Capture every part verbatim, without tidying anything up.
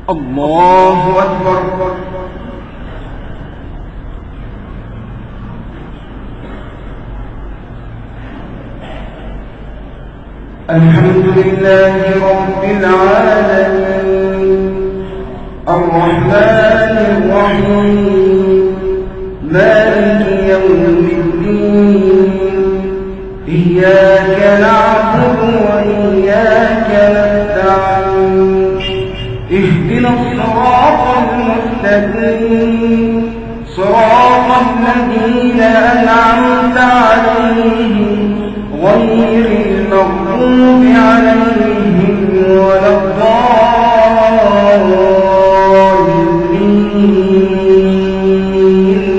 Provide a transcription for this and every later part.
الله أكبر. الحمد لله رب العالمين الرحمن الرحيم مالك يوم الدين إياك نعبد وإياك نستعين اهدنا الصراط المستقيم صراط الذين أنعمت عليهم غير المغضوب عليهم ولا الضالين.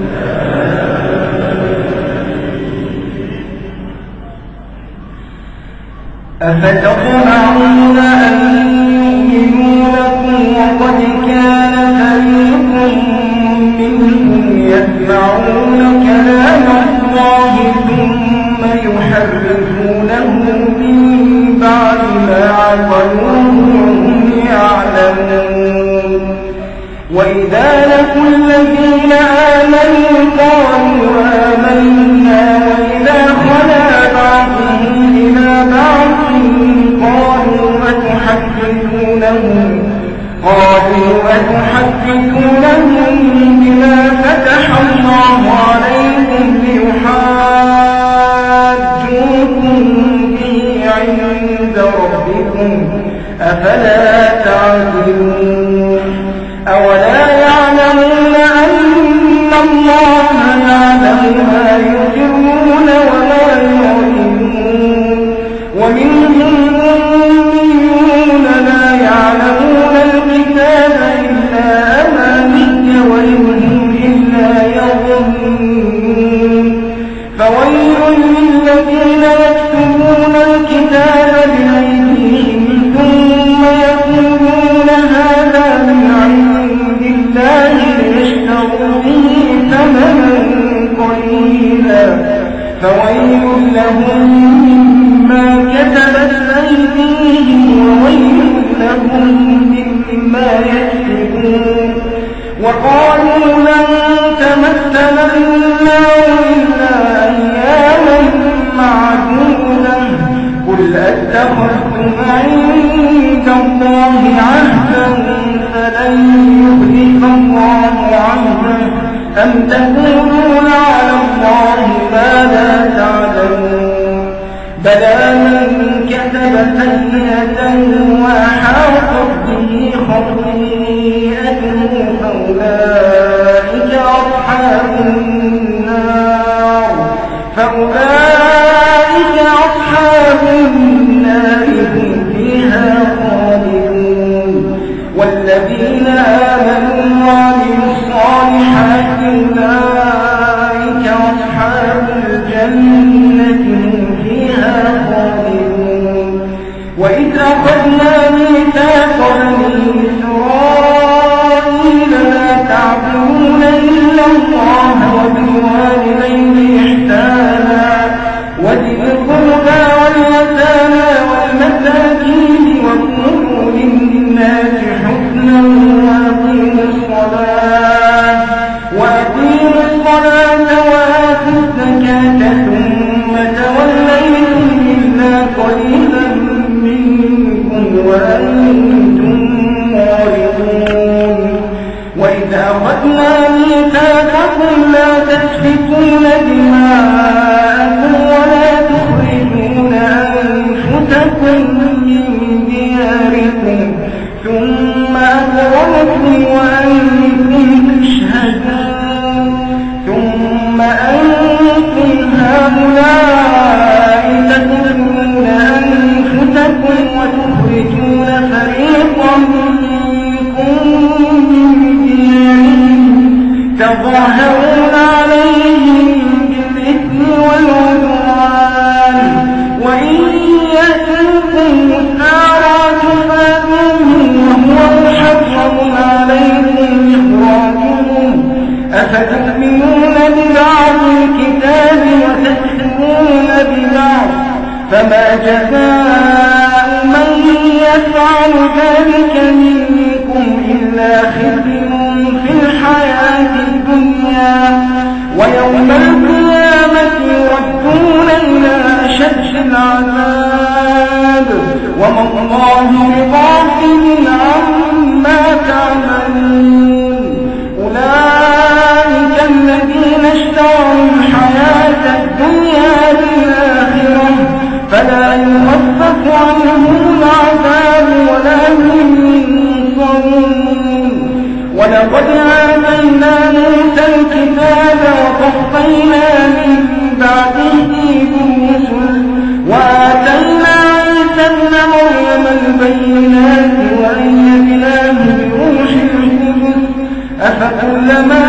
أفتطمعون أن يؤمنوا لكم وقد كان فريق منهم يسمعون كلام الله ثم يحرفونه من بعد ما عقلوه وهم يعلمون. وإذا لقوا الذين آمنوا قالوا آمنا وإذا خلا بعضهم إلى بعض قالوا أتحدثونهم قالوا أتحدثونهم بما فتح الله عليكم ليحاجوكم به عند ربكم أفلا تعقلون. أولا يعلمون أن الله يعلم ما يسرون وما يعلنون ومنهم أميون لا يعلمون الكتاب إلا أماني وإنهم إلا يظنون. فويل للذين يكتبون الكتاب بأيديهم ثم يقولون هذا من عند الله ليشتروا به ثمنا قليلا فويل لهم مما كتبت أيديهم وويل لهم مما يكسبون. وقالوا لن تمسنا النار إلا أياما معدودة قل أتخذتم عند الله عهدا فلن يخلف الله عهده أم تقولون على الله ما لا تعلمون. بلى من كتب سيئة وأحاطت به خطيئته فأولئك أصحاب النار فأولئك أصحاب النار هم فيها خالدون. والذين آمنوا وعملوا الصالحات أولئك أصحاب الجنة هم فيها خالدون. وإذ أخذنا ميثاق بني إسرائيل لا تعبدون إلا الله وبالوالدين إحسانا وذي القربى واليتامى والمساكين وقولوا للناس حسنا وأقيموا الصلاة وأقيموا الصلاة وآتوا الزكاة ثم توليتم إلا قليلا منكم وأنتم معرضون. وإذا أخذنا ميثاقكم لا تسفكون دماءكم ولا تخرجون أنفسكم من دياركم ثم أقررتم وأنتم تشهدون. ثم أنتم هؤلاء تقتلون أنفسكم وتخرجون فريقا منكم من ديارهم تظاهرون عليهم بالإثم والعدوان وإن يأتوكم مسارى تفادوهم وهو محرم عليكم إخراجهم أفتؤمنون ببعض الكتاب وتكفرون ببعض فما جزاء من يفعل ذلك منكم إلا خزي في الحياة الدنيا ويوم القيامة يردون إلى أشد العذاب وما الله بغافل عما تعملون أولئك الذين اشتروا الحياة الدنيا بالآخرة فلا يخفف عنهم العذاب ولا هم ينصرون ولقد آتينا موسى الكتاب وقفينا من بعده بالرسل وآتينا عيسى ابن مريم البينات وأيدناه بروح القدس أفكلما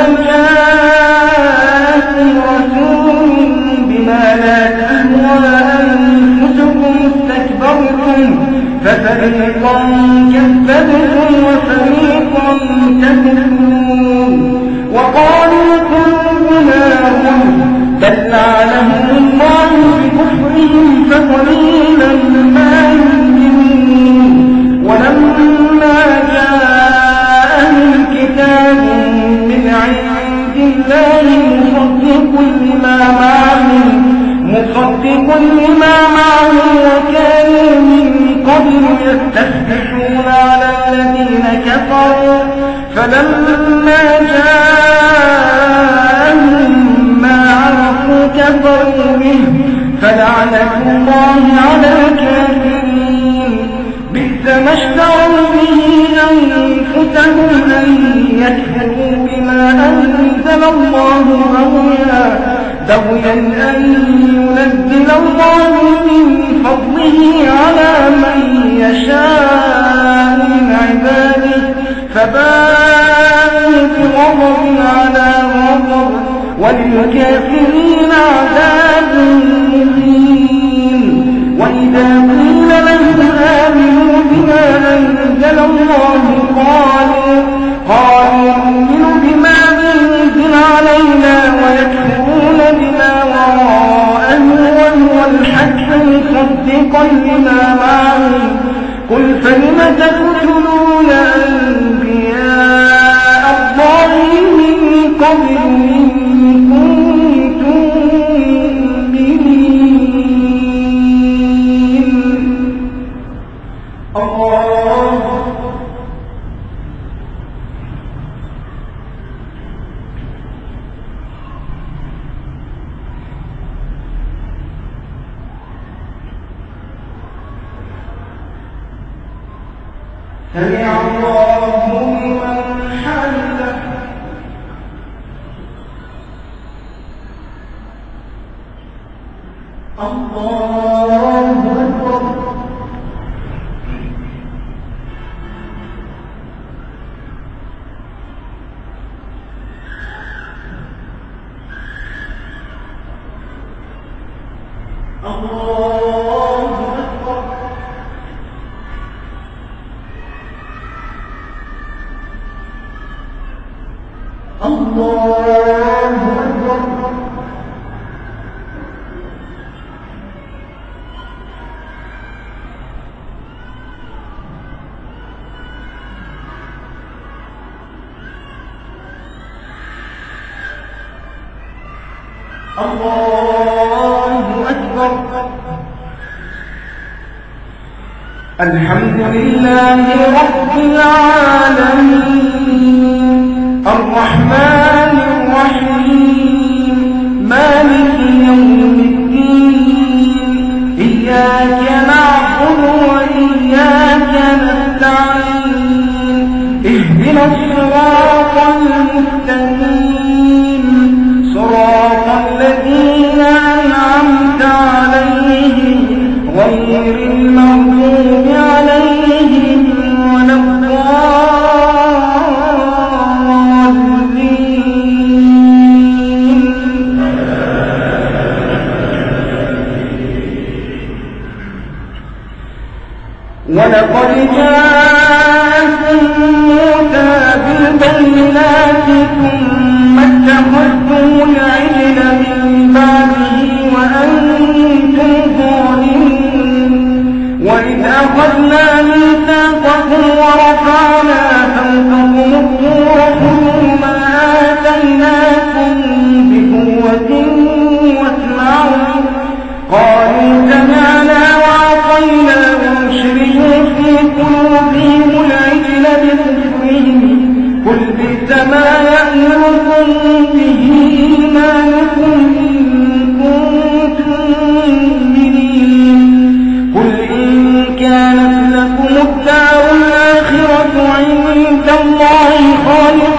جاءكم رسول بما لا تهوى أنفسكم استكبرتم ففريقا كذبتم وفريقا تكذبون وقالوا قلوبنا غلف بل لعنهم الله بكفرهم فقليلا ما يؤمنون ولما جاءهم كتاب من عند الله مصدق لما معهم مصدق لما معهم وكانوا من قبل يستفتحون على الذين كفروا فلما جاءهم ما عرفوا كفروا به فلعنة الله على الكافرين بئس ما اشتروا به أنفسهم أن يكفروا بما أنزل الله بغيا بغيا أن ينزل الله من فضله على من يشاء من عباده فباءوا بغضب على غضب وللكافرين عذاب مهين وإذا قيل لهم آمنوا بما أنزل الله قالوا قالوا نؤمن بما أنزل علينا ويكفرون بما وراءه وهو الحق مصدقا لما معهم قل فلم تقتلون أنبياء الله من قبل إن كنتم مؤمنين الله سمع الله لمن حمده الله أكبر الله أكبر الحمد لله رب العالمين الرحمن الرحيم مالك يوم الدين إياك نعبد وإياك نستعين اهدنا الصراط المستقيم صراط الذين أنعمت عليهم غير المغضوب عليهم ولا الضالين ولقد جاءكم موسى بالبينات ثم اتخذتم العجل من بعده وأنتم ظالمون وإذ أخذنا ميثاقكم ورفعنا فوقكم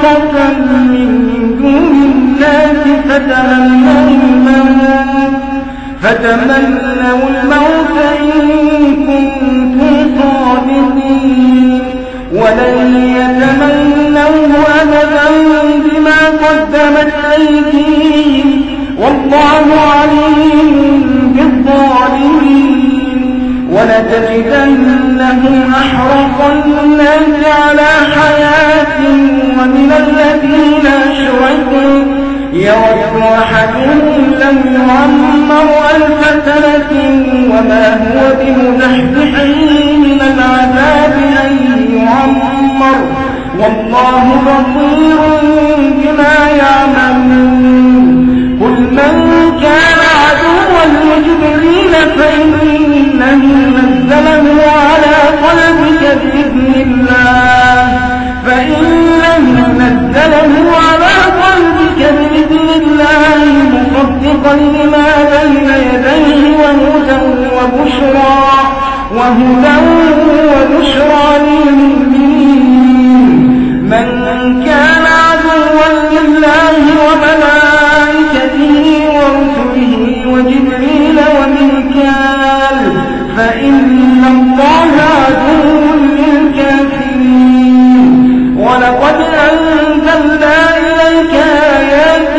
خالصة من دون الناس فتمنوا الموت فتمنوا الموت إن كنتم صادقين ولن يتمنوه أبدا بما قدمت أيديهم والله عليم بالظالمين ولتجدنهم أحرص الناس على حياة ومن الذين أشركوا يود أحدهم لم يعمر ألف سنة وما هو بمزحزحه من العذاب أن يعمر والله بصير بما يعملون قل من كان عدوا لجبريل فإنه نزله على قلبك بإذن الله فإنه نزله على قلبك بإذن الله مصدقا لما بين يديه وهدى وبشرى وهدى وبشرى للمؤمنين من كان عدوا لله وملائكته ورسله وجبريل وميكال فإن الله عدو للكافرين ولقد أنزلنا إليك آيات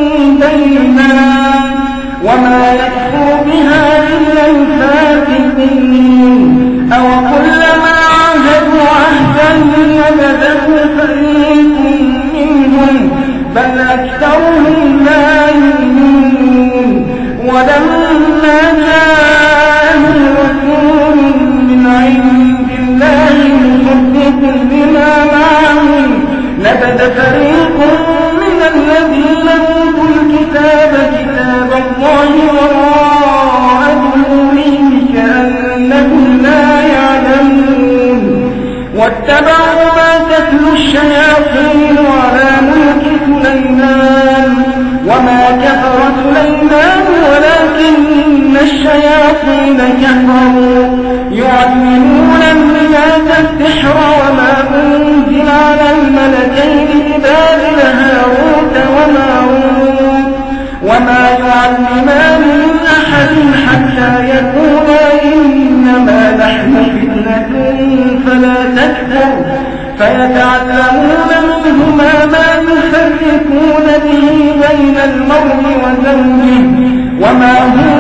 بينات وما يكفر بها إلا الفاسقين أوكلما عاهدوا عهدا نبذه فريق منهم بل أكثرهم لا يؤمنون ولما جاءهم رسول من عند الله مصدق لما معهم نبذ فريق من الذين أوتوا الكتاب كتاب الله وراء ظهورهم كأنهم لا يعلمون واتبعوا ما تتلو الشياطين على ملك سليمان وما كفر سليمان ولكن الشياطين كفروا يعلمون الناس السحر وما أنزل على الملكين ببابل هاروت وماروت وما يعلمان من أحد حتى يقولا إنما نحن فتنة فلا تكفر فيتعلمون منهما ما يفرقون به بين المرء وزوجه وما هم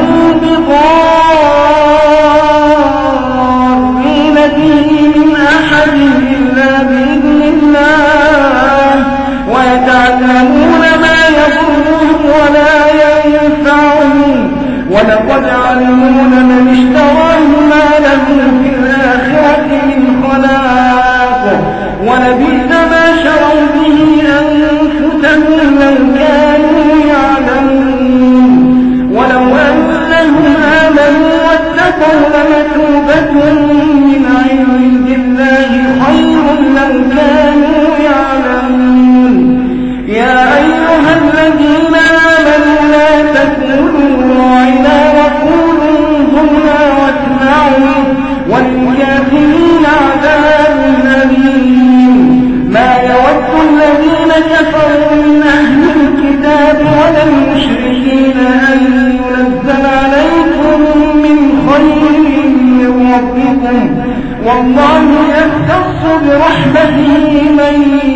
بضارين به من أحد إلا بإذن الله ويتعلمون ما يضرهم ولا ينفعهم ولقد علموا من اشتراه ما له في الآخرة من خلاق ولبئس ما شروا به أنفسهم لو كانوا يعلمون ولو أنهم آمنوا واتقوا لمثوبة من عند الله خير لو كانوا يعلمون يا أيها الذين آمنوا لا تقولوا راعنا وقولوا انظرنا واسمعوا وللكافرين عذاب أليم ما يود الذين كفروا من أهل الكتاب ولا المشركين أن ينزل عليكم من خير من ربكم والله يختص برحمته من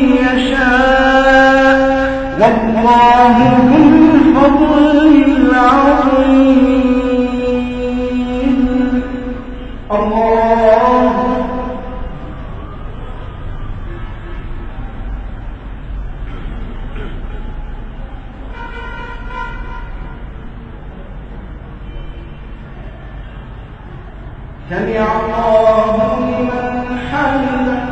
يشاء والله ذو الفضل العظيم الله سمع الله لمن حمده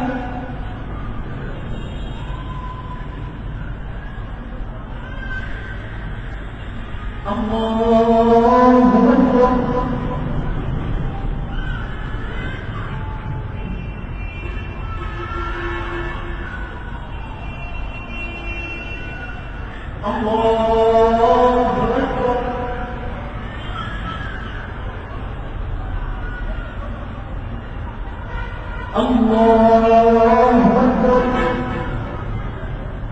الله أكبر الله أكبر الله أكبر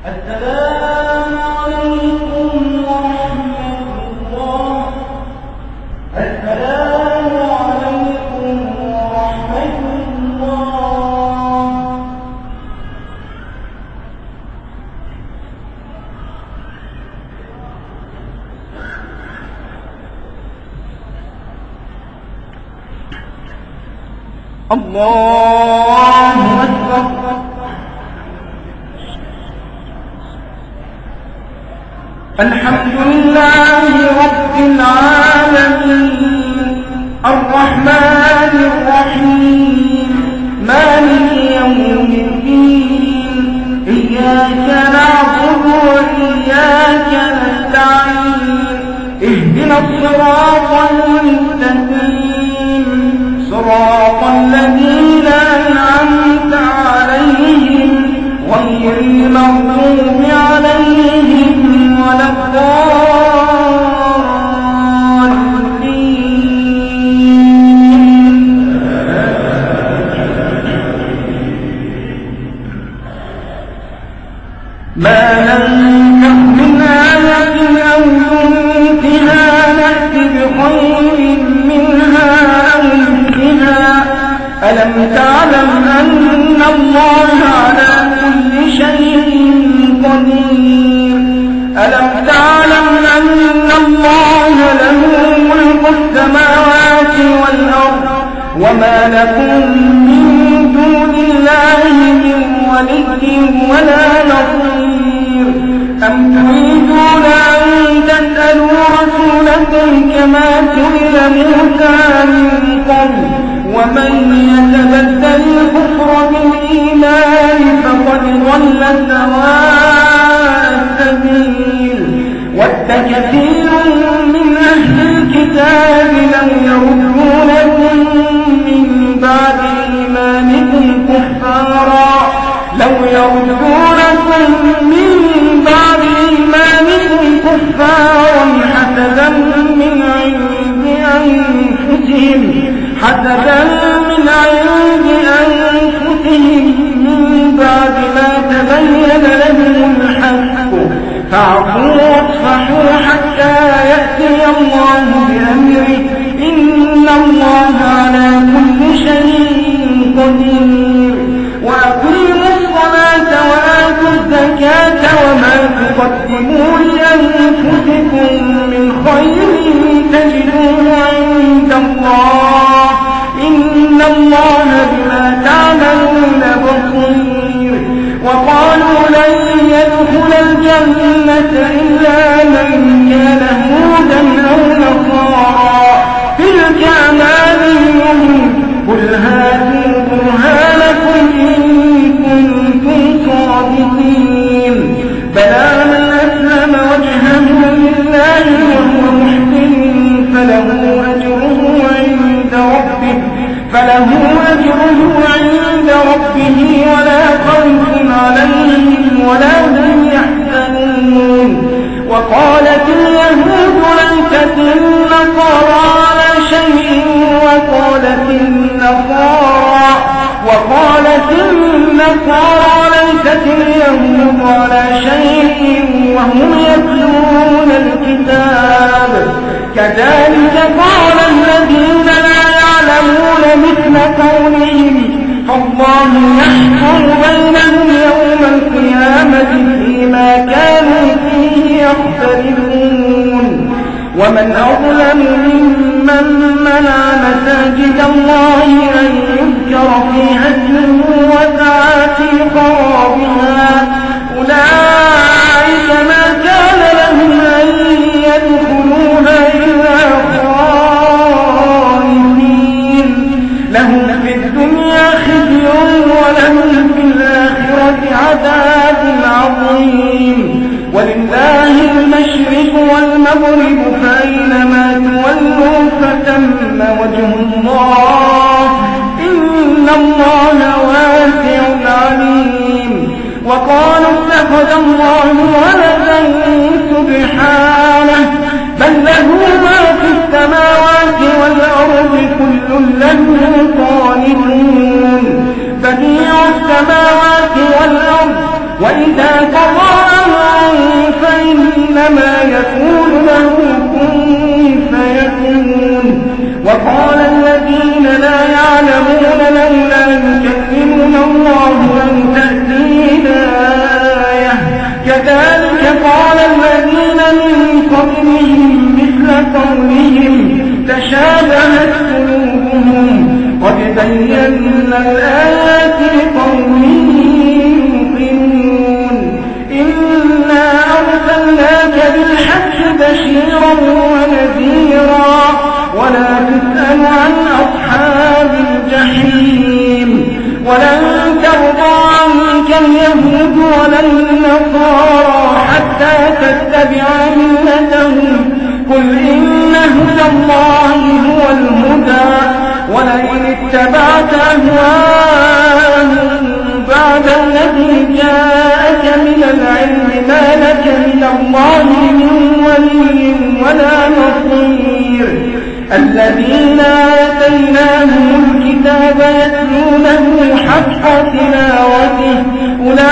السلام عليكم ورحمة الله. السلام عليكم ورحمة الله. الله أكبر. الحمد لله رب العالمين الرحمن الرحيم مالك يوم الدين إياك نعبد وإياك نستعين اهدنا الصراط المستقيم صراط الذين أنعمت عليهم غير المغضوب عليهم ولا الضالين. ما ننسخ من آية أو ننسها نأت بخير منها أو مثلها. ألم تعلم أن الله على كل شيء قدير. ألم تعلم أن الله له ملك السماوات والأرض وما لكم من دون الله من ولي ولا نصير. أم تريدون أن تسألوا رسولكم كما سئل موسى من قبل ومن يتبدل الكفر بالإيمان فقد ضل سواء السبيل. ود كثير من أهل الكتاب لو يردونكم من بعد إيمانكم كفارا لو يردونكم من بعد إيمانكم كفارا حسدا من عند أنفسهم حسدا من عند أنفسهم من بعد ما تبين لهم الحق فاعفوا واصفحوا حتى يأتي الله بأمره إن الله على كل شيء قدير. وأقيموا الصلاة وآتوا الزكاة وما تقدموا لأنفسكم من خير تجدوه عند الله إن الله بما تعملون بصير. وقالوا لن يدخل الجنة إلا من كان هودا أو نصارى تلك أمانيهم قل هاتوا برهانكم إن كنتم صادقين. بلى من أسلم وجهه لله وهو محسن فله أجره عند ربه فله أجره عند ربه ولا خوف عليهم ولا هم يحزنون. وقالت اليهود ليست النصارى على شيء وقالت النصارى وقالت النصارى ليست اليهود على شيء وهم يتلون الكتاب كذلك قال الذين لا يعلمون مثل قولهم فالله يحكم بينهم يوم القيامة فيما كانوا فيه يختلفون. ومن أظلم ممن منع مساجد الله أن يذكر فيها اسمه وسعى في خرابها أولئك ما كان لهم أن يدخلوها إلا خائفين لهم في الدنيا خزي ولهم في الآخرة عذاب عظيم. ولله المشرق والمغرب فأينما تولوا فثم وجه الله إن الله واسع عليم. وقالوا اتخذ الله ولدا سبحانه بل له ما في السماوات والأرض كل له قانتون بديع السماوات والأرض وإذا قضى إنما يكون له كن فيكون. وقال الذين لا يعلمون لولا يكلمنا الله أو تأتينا آية كذلك قال الذين من قبلهم مثل قولهم تشابهت قلوبهم قد بينا الآيات لقوم يوقنون. إنا أرسلناك بالحق بشيرا ونذيرا ولا تسأل عن أصحاب الجحيم. ولن ترضى عنك اليهود ولا النصارى حتى تتبع ملتهم قل إن هدى الله هو الهدى ولئن اتبعت أهواءهم بعد الذي جاءك من العلم ما لك من الله من ولي ولا نصير. الذين آتيناهم الكتاب يتلونه حق تلاوته أولئك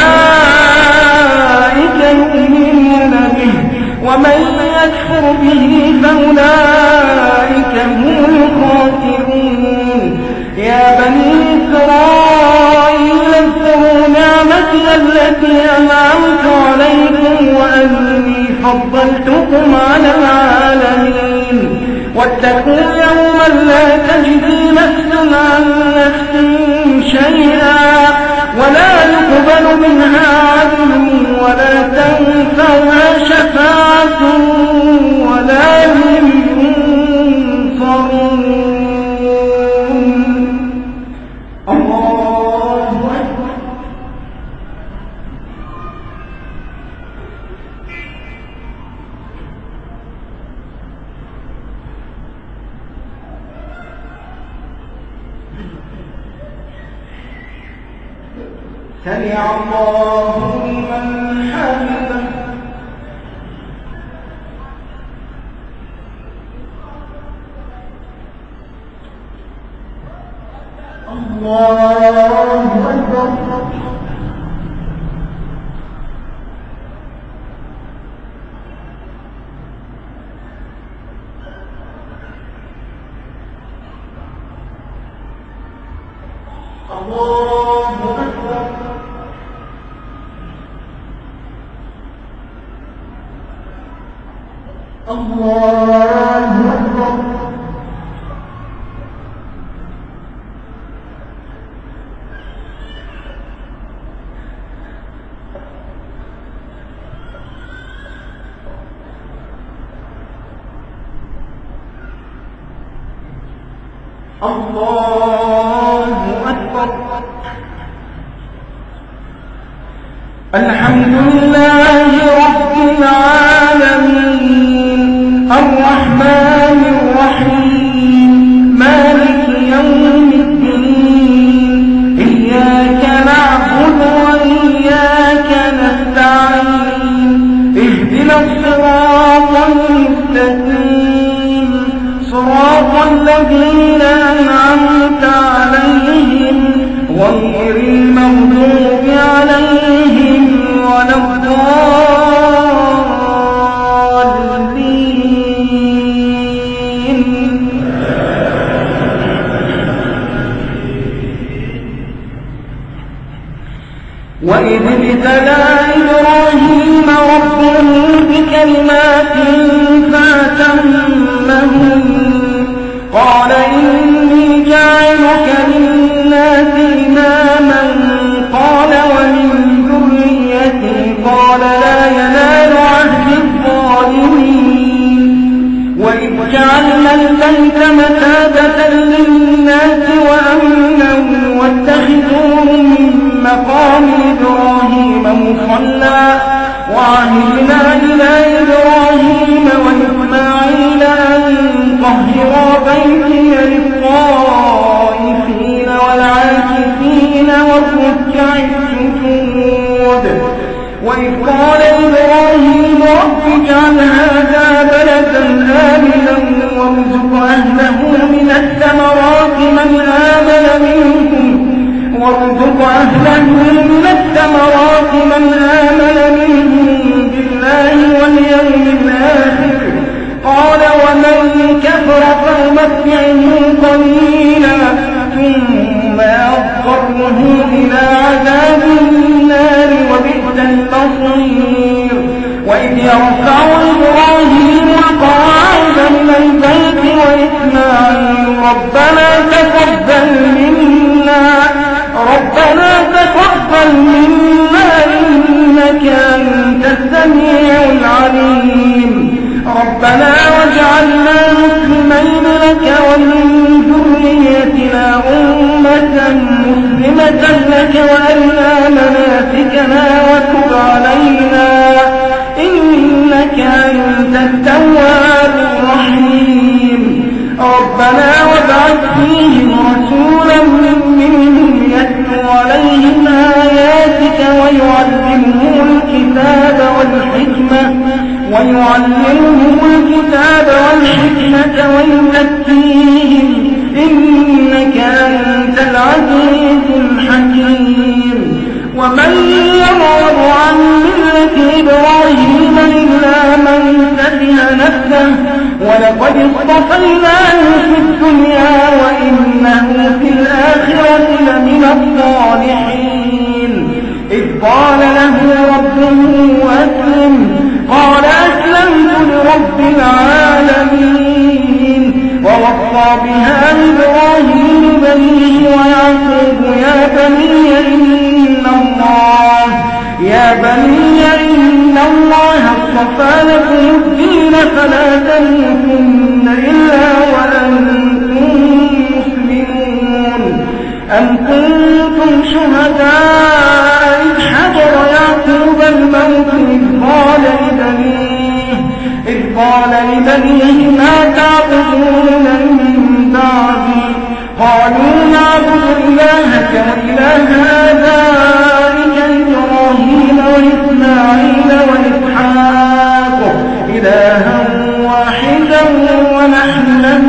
يؤمنون به ومن يكفر به فأولئك هم الخاسرون. يا بني إسرائيل اذكروا نعمتي التي أنعمت عليكم وأني فضلتكم على العالمين. واتقوا يوما لا تجزي نفس عن نفس شيئا ولا يقبل منها عدل ولا تنفعها شفاعة ولا هم ينصرون. الله أكبر. سمع الله لمن حمده. الله أكبر. الله أكبر. الحمد لله رب العالمين الرحمن الرحيم مالك يوم الدين إياك نعبد وإياك نستعين اهدنا الصراط المستقيم صراط الذين أنعمت عليهم غير المغضوب عليهم ولا الضالين. وإذ ابتلى إبراهيم ربه بكلمات فأتمهن قال إني جاعلك للناس إماما قال ومن ذريتي قال لا ينال عهد الظالمين. وإذ جعلنا البيت مثابة للناس وأمنا واتخذوا من مقام إبراهيم مصلى وعهدنا إلى إبراهيم وإسماعيل أن طهرا بيتي للطائفين والعاكفين والركع السجود. وإذ قال إبراهيم رب اجعل هذا بلدا آمنا وارزق أهله من الثمرات من آمن منهم وارزق أهله من الثمرات من آمن منهم بالله واليوم الآخر. قال ومن كفر فأمتعه قليلا ثم أضطره إلى عذاب النار وبئس المصير. وإذ يرفع إبراهيم القواعد من البيت وإسماعيل ربنا تقبل منا ربنا تقبل منا إنك أنت السميع العليم. ربنا واجعلنا مسلمين لك ومن ذريتنا أمة مسلمة لك وأرنا مناسكنا وتب علينا إنك أنت التواب الرحيم. ربنا وابعث فيهم رسولا منهم يتلو عليهم آياتك ويعلمهم الكتاب والحكمة ويعلمهم الكتاب والحكمة ويزكيهم إنك أنت العزيز الحكيم. ومن يرغب عن ملة إبراهيم إلا من سفه نفسه ولقد اصطفيناه في الدنيا وإنه في الآخرة لمن الصالحين. إذ قال له ربه أسلم قال أسلمت لرب العالمين. ووصى بها إبراهيم بنيه ويعقوب يا بني إن الله يا بني إن الله اصطفى لكم الدين فلا تموتن إلا وأنتم مسلمون. أم كنتم شهداء إذ حضر يعقوب الموت إذ قال لبنيه إذ قال لبنيه ما تعبدون من بعدي قالوا نعبد إلهك وإله آبائك إبراهيم وإسماعيل وإسحاق إلها واحدا ونحن له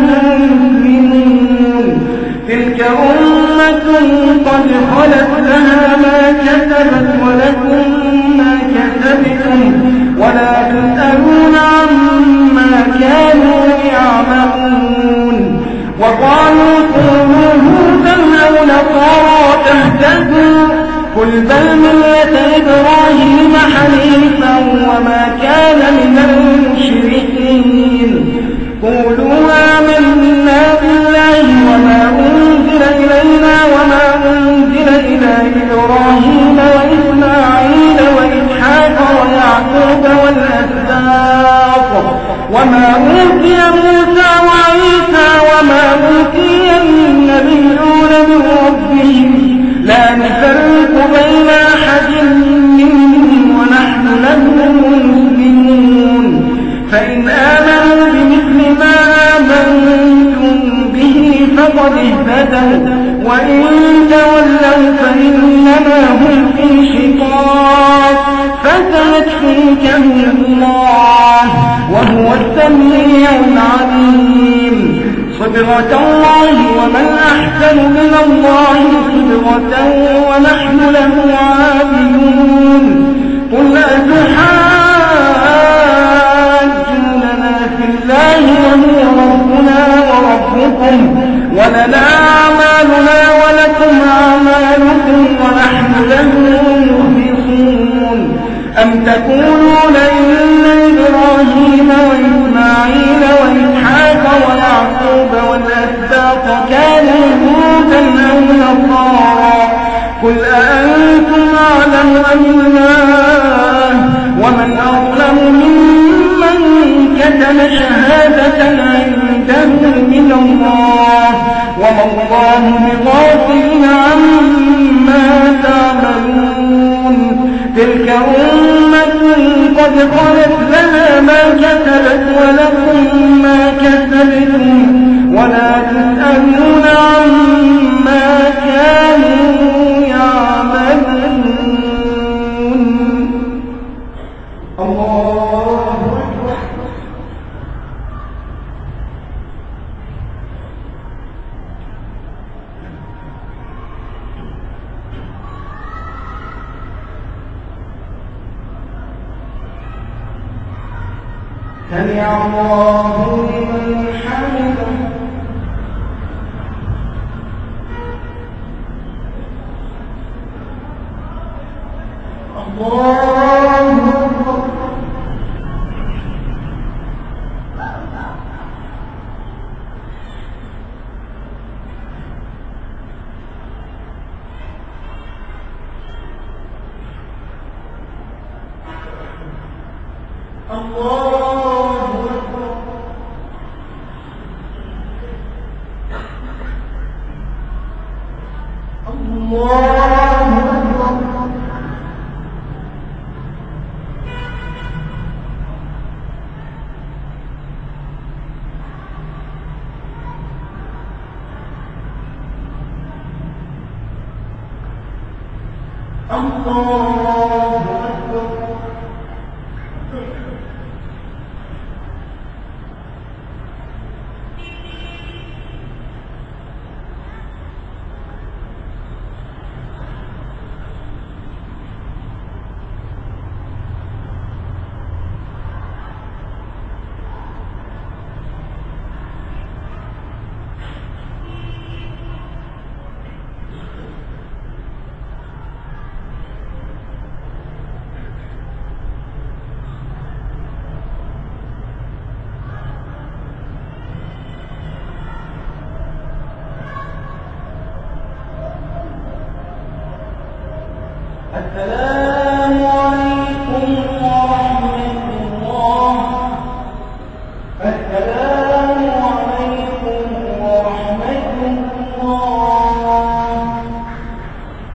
مسلمون. تلك أمة قد خلت لها ما كسبت ولكم ما كسبتم ولا تسألون عما كانوا يعملون. وقالوا كونوا هودا أو نصارى تهتدوا قل بل ملة إبراهيم حنيفا وما كان من المشركين. قولوا آمنا بالله وما أنزل إلينا وما أنزل إلى إبراهيم وإسماعيل وإسحاق ويعقوب والأسباط وما أوتي موسى وعيسى وما أوتي النبيون من ربهم لا نفرق بين أحد منهم ونحن له مسلمون. فإن آمنوا بمثل ما آمنتم به فقد اهتدوا وإن تولوا فإنما هم في شقاق فسيكفيكهم الله وهو السميع العليم. صبغة الله ومن أحسن من الله صبغة ونحن له عابدون. قل أتحاجوننا في الله وهو ربنا وربكم ولنا أعمالنا ولكم أعمالكم ونحن له مخلصون. أم تقولون إن إبراهيم وإسماعيل وإسحاق ويعقوب والأسباط كانوا هودا أو نصارى قل أأنتم أعلم أم الله ومن أظلم ممن كتم شهادة عنده من الله وما الله بغافل عما تعملون. تلك أمة قد خلت لها ما كسبت ولكم ما كسبتم ولا تسألون عما كانوا يعملون. الله أكبر. سمع الله لمن حمده الله السلام